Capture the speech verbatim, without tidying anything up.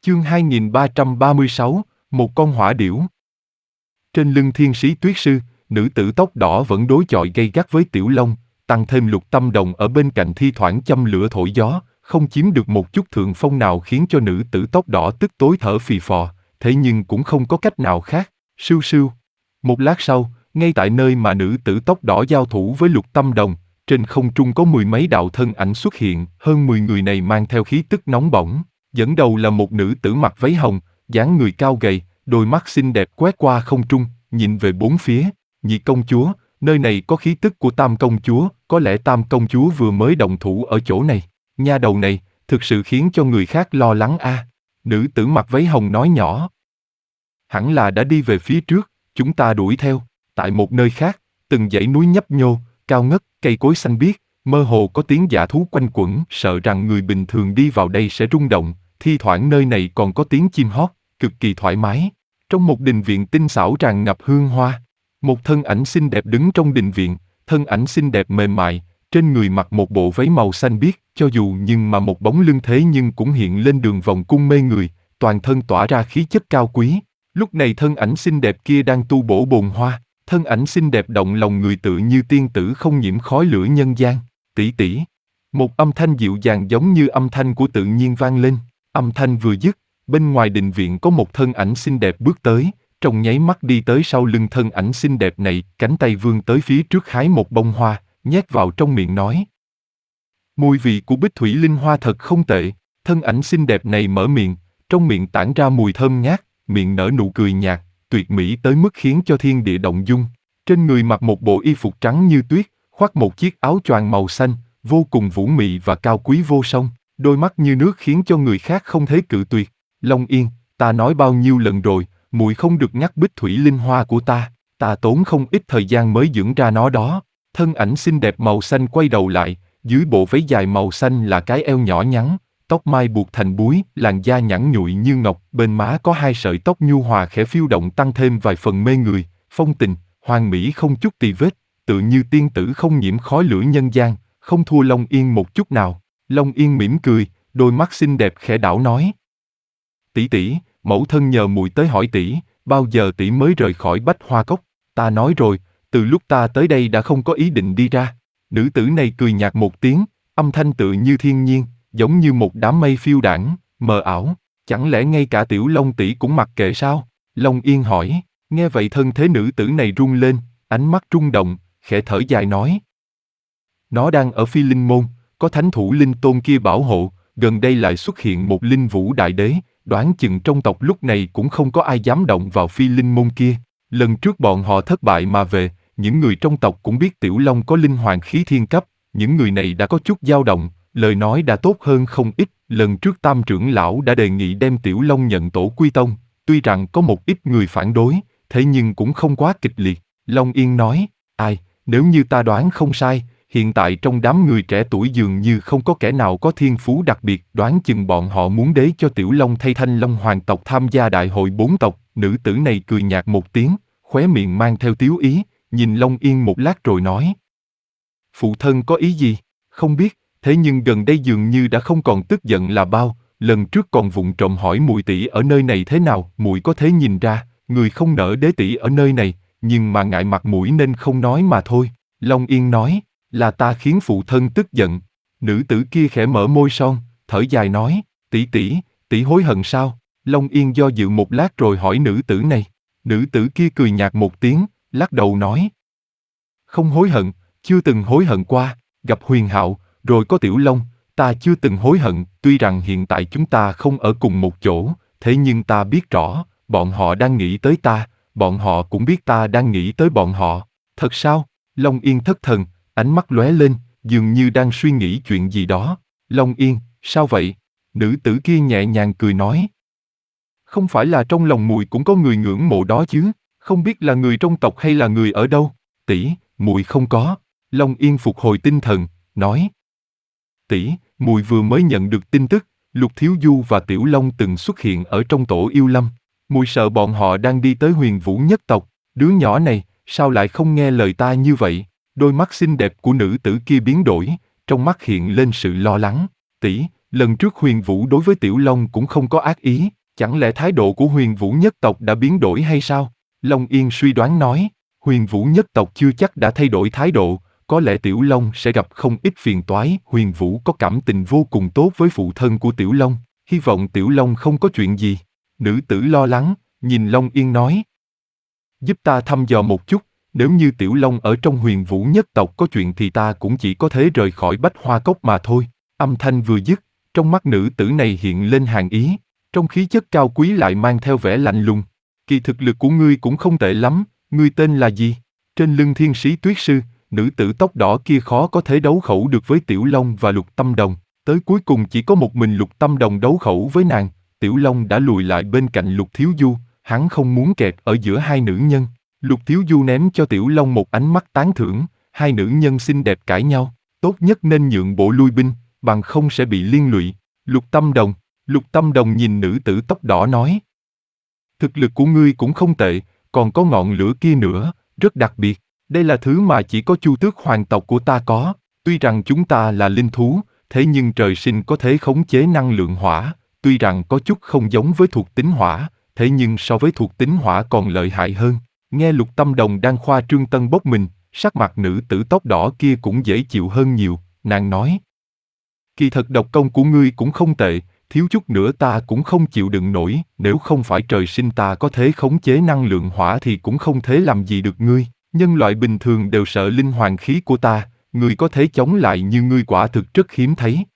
Chương hai nghìn ba trăm ba mươi sáu, một con hỏa điểu. Trên lưng thiên sĩ tuyết sư, nữ tử tóc đỏ vẫn đối chọi gay gắt với Tiểu Long, tăng thêm Lục Tâm Đồng ở bên cạnh thi thoảng châm lửa thổi gió, không chiếm được một chút thượng phong nào khiến cho nữ tử tóc đỏ tức tối thở phì phò, thế nhưng cũng không có cách nào khác. Sưu sưu. Một lát sau, ngay tại nơi mà nữ tử tóc đỏ giao thủ với Lục Tâm Đồng, trên không trung có mười mấy đạo thân ảnh xuất hiện, hơn mười người này mang theo khí tức nóng bỏng. Dẫn đầu là một nữ tử mặc váy hồng, dáng người cao gầy, đôi mắt xinh đẹp quét qua không trung, nhìn về bốn phía. Nhị công chúa, nơi này có khí tức của Tam công chúa, có lẽ Tam công chúa vừa mới động thủ ở chỗ này. Nha đầu này, thực sự khiến cho người khác lo lắng a. À. Nữ tử mặc váy hồng nói nhỏ. Hẳn là đã đi về phía trước, chúng ta đuổi theo. Tại một nơi khác, từng dãy núi nhấp nhô, cao ngất, cây cối xanh biếc, mơ hồ có tiếng dã thú quanh quẩn, sợ rằng người bình thường đi vào đây sẽ rung động. Thi thoảng nơi này còn có tiếng chim hót, cực kỳ thoải mái. Trong một đình viện tinh xảo tràn ngập hương hoa, một thân ảnh xinh đẹp đứng trong đình viện, thân ảnh xinh đẹp mềm mại, trên người mặc một bộ váy màu xanh biếc, cho dù nhưng mà một bóng lưng thế nhưng cũng hiện lên đường vòng cung mê người, toàn thân tỏa ra khí chất cao quý. Lúc này thân ảnh xinh đẹp kia đang tu bổ bồn hoa, thân ảnh xinh đẹp động lòng người tựa như tiên tử không nhiễm khói lửa nhân gian. Tỷ tỷ. Một âm thanh dịu dàng giống như âm thanh của tự nhiên vang lên. Âm thanh vừa dứt, bên ngoài đình viện có một thân ảnh xinh đẹp bước tới, trong nháy mắt đi tới sau lưng thân ảnh xinh đẹp này, cánh tay vươn tới phía trước hái một bông hoa, nhét vào trong miệng nói. Mùi vị của bích thủy linh hoa thật không tệ. Thân ảnh xinh đẹp này mở miệng, trong miệng tản ra mùi thơm ngát, miệng nở nụ cười nhạt, tuyệt mỹ tới mức khiến cho thiên địa động dung. Trên người mặc một bộ y phục trắng như tuyết, khoác một chiếc áo choàng màu xanh, vô cùng vũ mị và cao quý vô song. Đôi mắt như nước khiến cho người khác không thể cự tuyệt. Long Yên, ta nói bao nhiêu lần rồi, muội không được nhắc bích thủy linh hoa của ta, ta tốn không ít thời gian mới dưỡng ra nó đó. Thân ảnh xinh đẹp màu xanh quay đầu lại, dưới bộ váy dài màu xanh là cái eo nhỏ nhắn, tóc mai buộc thành búi, làn da nhẵn nhụi như ngọc, bên má có hai sợi tóc nhu hòa khẽ phiêu động tăng thêm vài phần mê người, phong tình, hoàn mỹ không chút tì vết, tựa như tiên tử không nhiễm khói lửa nhân gian, không thua Long Yên một chút nào. Long Yên mỉm cười, đôi mắt xinh đẹp khẽ đảo nói. Tỷ tỷ, mẫu thân nhờ muội tới hỏi tỷ, bao giờ tỷ mới rời khỏi Bách Hoa Cốc? Ta nói rồi, từ lúc ta tới đây đã không có ý định đi ra. Nữ tử này cười nhạt một tiếng, âm thanh tựa như thiên nhiên, giống như một đám mây phiêu đãng, mờ ảo. Chẳng lẽ ngay cả Tiểu Long tỷ cũng mặc kệ sao? Long Yên hỏi. Nghe vậy thân thế nữ tử này rung lên, ánh mắt rung động, khẽ thở dài nói. Nó đang ở Phi Linh Môn, có thánh thủ linh tôn kia bảo hộ, gần đây lại xuất hiện một linh vũ đại đế, đoán chừng trong tộc lúc này cũng không có ai dám động vào Phi Linh Môn kia. Lần trước bọn họ thất bại mà về, những người trong tộc cũng biết Tiểu Long có linh hoàng khí thiên cấp, những người này đã có chút dao động, lời nói đã tốt hơn không ít. Lần trước Tam trưởng lão đã đề nghị đem Tiểu Long nhận tổ quy tông, tuy rằng có một ít người phản đối, thế nhưng cũng không quá kịch liệt. Long Yên nói, ai, nếu như ta đoán không sai, hiện tại trong đám người trẻ tuổi dường như không có kẻ nào có thiên phú đặc biệt, đoán chừng bọn họ muốn đế cho Tiểu Long thay Thanh Long hoàng tộc tham gia đại hội bốn tộc. Nữ tử này cười nhạt một tiếng, khóe miệng mang theo tiếu ý, nhìn Long Yên một lát rồi nói. Phụ thân có ý gì? Không biết, thế nhưng gần đây dường như đã không còn tức giận là bao, lần trước còn vụng trộm hỏi muội tỷ ở nơi này thế nào, muội có thể nhìn ra, người không nỡ đế tỷ ở nơi này, nhưng mà ngại mặt mũi nên không nói mà thôi. Long Yên nói. Là ta khiến phụ thân tức giận. Nữ tử kia khẽ mở môi son, thở dài nói, tỷ tỷ, tỷ hối hận sao? Long Yên do dự một lát rồi hỏi nữ tử này. Nữ tử kia cười nhạt một tiếng, lắc đầu nói. Không hối hận, chưa từng hối hận qua, gặp Huyền Hạo, rồi có Tiểu Long, ta chưa từng hối hận, tuy rằng hiện tại chúng ta không ở cùng một chỗ, thế nhưng ta biết rõ, bọn họ đang nghĩ tới ta, bọn họ cũng biết ta đang nghĩ tới bọn họ. Thật sao? Long Yên thất thần. Ánh mắt lóe lên, dường như đang suy nghĩ chuyện gì đó. Long Yên, sao vậy? Nữ tử kia nhẹ nhàng cười nói. Không phải là trong lòng muội cũng có người ngưỡng mộ đó chứ, không biết là người trong tộc hay là người ở đâu. Tỷ, muội không có. Long Yên phục hồi tinh thần, nói. Tỷ, muội vừa mới nhận được tin tức, Lục Thiếu Du và Tiểu Long từng xuất hiện ở trong tổ yêu lâm. Muội sợ bọn họ đang đi tới Huyền Vũ nhất tộc. Đứa nhỏ này, sao lại không nghe lời ta như vậy? Đôi mắt xinh đẹp của nữ tử kia biến đổi, trong mắt hiện lên sự lo lắng. Tỷ, Lần trước Huyền Vũ đối với Tiểu Long cũng không có ác ý, chẳng lẽ thái độ của Huyền Vũ nhất tộc đã biến đổi hay sao? Long Yên suy đoán nói, Huyền Vũ nhất tộc chưa chắc đã thay đổi thái độ, có lẽ Tiểu Long sẽ gặp không ít phiền toái. Huyền Vũ có cảm tình vô cùng tốt với phụ thân của Tiểu Long, hy vọng Tiểu Long không có chuyện gì. Nữ tử lo lắng, nhìn Long Yên nói. Giúp ta thăm dò một chút, nếu như Tiểu Long ở trong Huyền Vũ nhất tộc có chuyện thì ta cũng chỉ có thể rời khỏi Bách Hoa Cốc mà thôi. Âm thanh vừa dứt, trong mắt nữ tử này hiện lên hàn ý, trong khí chất cao quý lại mang theo vẻ lạnh lùng. Kỳ thực lực của ngươi cũng không tệ lắm, ngươi tên là gì? Trên lưng Thiên Sĩ Tuyết Sư, nữ tử tóc đỏ kia khó có thể đấu khẩu được với Tiểu Long và Lục Tâm Đồng, tới cuối cùng chỉ có một mình Lục Tâm Đồng đấu khẩu với nàng. Tiểu Long đã lùi lại bên cạnh Lục Thiếu Du, hắn không muốn kẹt ở giữa hai nữ nhân. Lục Thiếu Du ném cho Tiểu Long một ánh mắt tán thưởng, hai nữ nhân xinh đẹp cãi nhau, tốt nhất nên nhượng bộ lui binh, bằng không sẽ bị liên lụy. Lục Tâm Đồng, Lục Tâm Đồng nhìn nữ tử tóc đỏ nói. Thực lực của ngươi cũng không tệ, còn có ngọn lửa kia nữa, rất đặc biệt. Đây là thứ mà chỉ có Chu Tước hoàng tộc của ta có. Tuy rằng chúng ta là linh thú, thế nhưng trời sinh có thể khống chế năng lượng hỏa. Tuy rằng có chút không giống với thuộc tính hỏa, thế nhưng so với thuộc tính hỏa còn lợi hại hơn. Nghe Lục Tâm Đồng đang khoa trương tân bốc mình, sắc mặt nữ tử tóc đỏ kia cũng dễ chịu hơn nhiều, nàng nói. Kỳ thật độc công của ngươi cũng không tệ, thiếu chút nữa ta cũng không chịu đựng nổi, nếu không phải trời sinh ta có thể khống chế năng lượng hỏa thì cũng không thể làm gì được ngươi. Nhân loại bình thường đều sợ linh hoàng khí của ta, ngươi có thể chống lại như ngươi quả thực rất hiếm thấy.